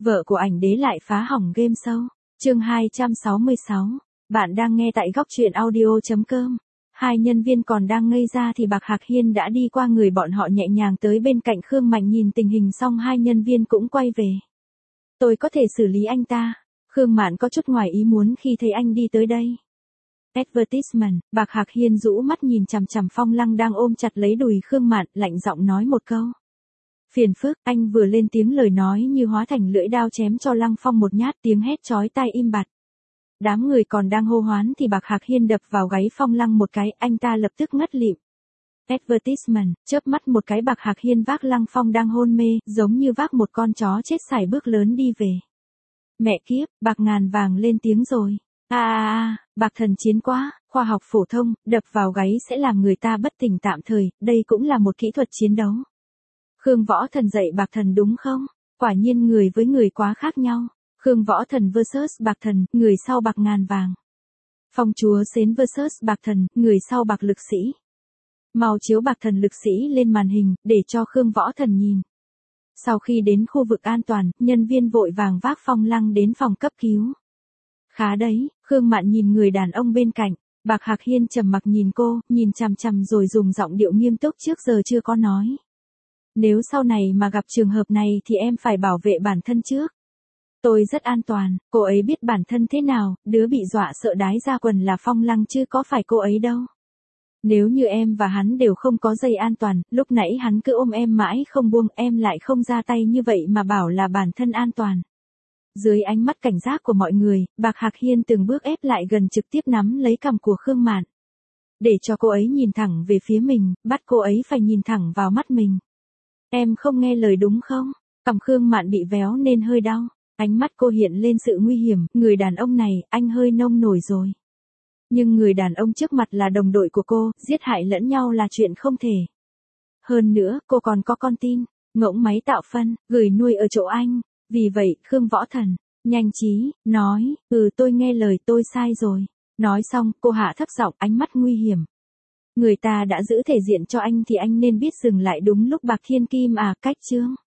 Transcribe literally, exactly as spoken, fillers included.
Vợ của ảnh đế lại phá hỏng game show. Chương hai trăm sáu mươi sáu. Bạn đang nghe tại góc truyện audio chấm com. Hai nhân viên còn đang ngây ra thì Bạc Hạc Hiên đã đi qua người bọn họ nhẹ nhàng tới bên cạnh Khương Mạnh, nhìn tình hình xong hai nhân viên cũng quay về. Tôi có thể xử lý anh ta. Khương Mạn có chút ngoài ý muốn khi thấy anh đi tới đây. Advertisement. Bạc Hạc Hiên rũ mắt nhìn chằm chằm Phong Lăng đang ôm chặt lấy đùi Khương Mạn, lạnh giọng nói một câu. Phiền phức. Anh vừa lên tiếng lời nói như hóa thành lưỡi đao chém cho Lăng Phong một nhát, tiếng hét chói tai im bặt. Đám người còn đang hô hoán thì Bạc Hạc Hiên đập vào gáy Phong Lăng một cái, anh ta lập tức ngất lịm. Advertisement. Chớp mắt một cái, Bạc Hạc Hiên vác Lăng Phong đang hôn mê, giống như vác một con chó chết sải bước lớn đi về. Mẹ kiếp, Bạc Ngàn Vàng lên tiếng rồi. À à à, Bạc thần chiến quá, khoa học phổ thông, đập vào gáy sẽ làm người ta bất tỉnh tạm thời, đây cũng là một kỹ thuật chiến đấu. Khương Võ Thần dạy Bạc thần đúng không? Quả nhiên người với người quá khác nhau. Khương Võ Thần versus Bạc thần, người sau Bạc Ngàn Vàng. Phong chúa Xến versus Bạc thần, người sau Bạc lực sĩ. Mau chiếu Bạc thần lực sĩ lên màn hình, để cho Khương Võ Thần nhìn. Sau khi đến khu vực an toàn, nhân viên vội vàng vác Phong Lăng đến phòng cấp cứu. Khá đấy, Khương Mạn nhìn người đàn ông bên cạnh. Bạc Hạc Hiên trầm mặc nhìn cô, nhìn chằm chằm rồi dùng giọng điệu nghiêm túc trước giờ chưa có nói. Nếu sau này mà gặp trường hợp này thì em phải bảo vệ bản thân trước. Tôi rất an toàn, cô ấy biết bản thân thế nào, đứa bị dọa sợ đái ra quần là Phong Lăng chứ có phải cô ấy đâu. Nếu như em và hắn đều không có dây an toàn, lúc nãy hắn cứ ôm em mãi không buông, em lại không ra tay như vậy mà bảo là bản thân an toàn. Dưới ánh mắt cảnh giác của mọi người, Bạc Hạc Hiên từng bước ép lại gần, trực tiếp nắm lấy cằm của Khương Mạn. Để cho cô ấy nhìn thẳng về phía mình, bắt cô ấy phải nhìn thẳng vào mắt mình. Em không nghe lời đúng không? Cằm Khương Mạn bị véo nên hơi đau. Ánh mắt cô hiện lên sự nguy hiểm, người đàn ông này, anh hơi nông nổi rồi. Nhưng người đàn ông trước mặt là đồng đội của cô, giết hại lẫn nhau là chuyện không thể. Hơn nữa, cô còn có con tin, ngỗng máy tạo phân, gửi nuôi ở chỗ anh. Vì vậy, Khương Võ Thần, nhanh trí, nói, ừ tôi nghe lời, tôi sai rồi. Nói xong, cô hạ thấp giọng, ánh mắt nguy hiểm. Người ta đã giữ thể diện cho anh thì anh nên biết dừng lại đúng lúc. Bạc Thiên Kim à, cách chương.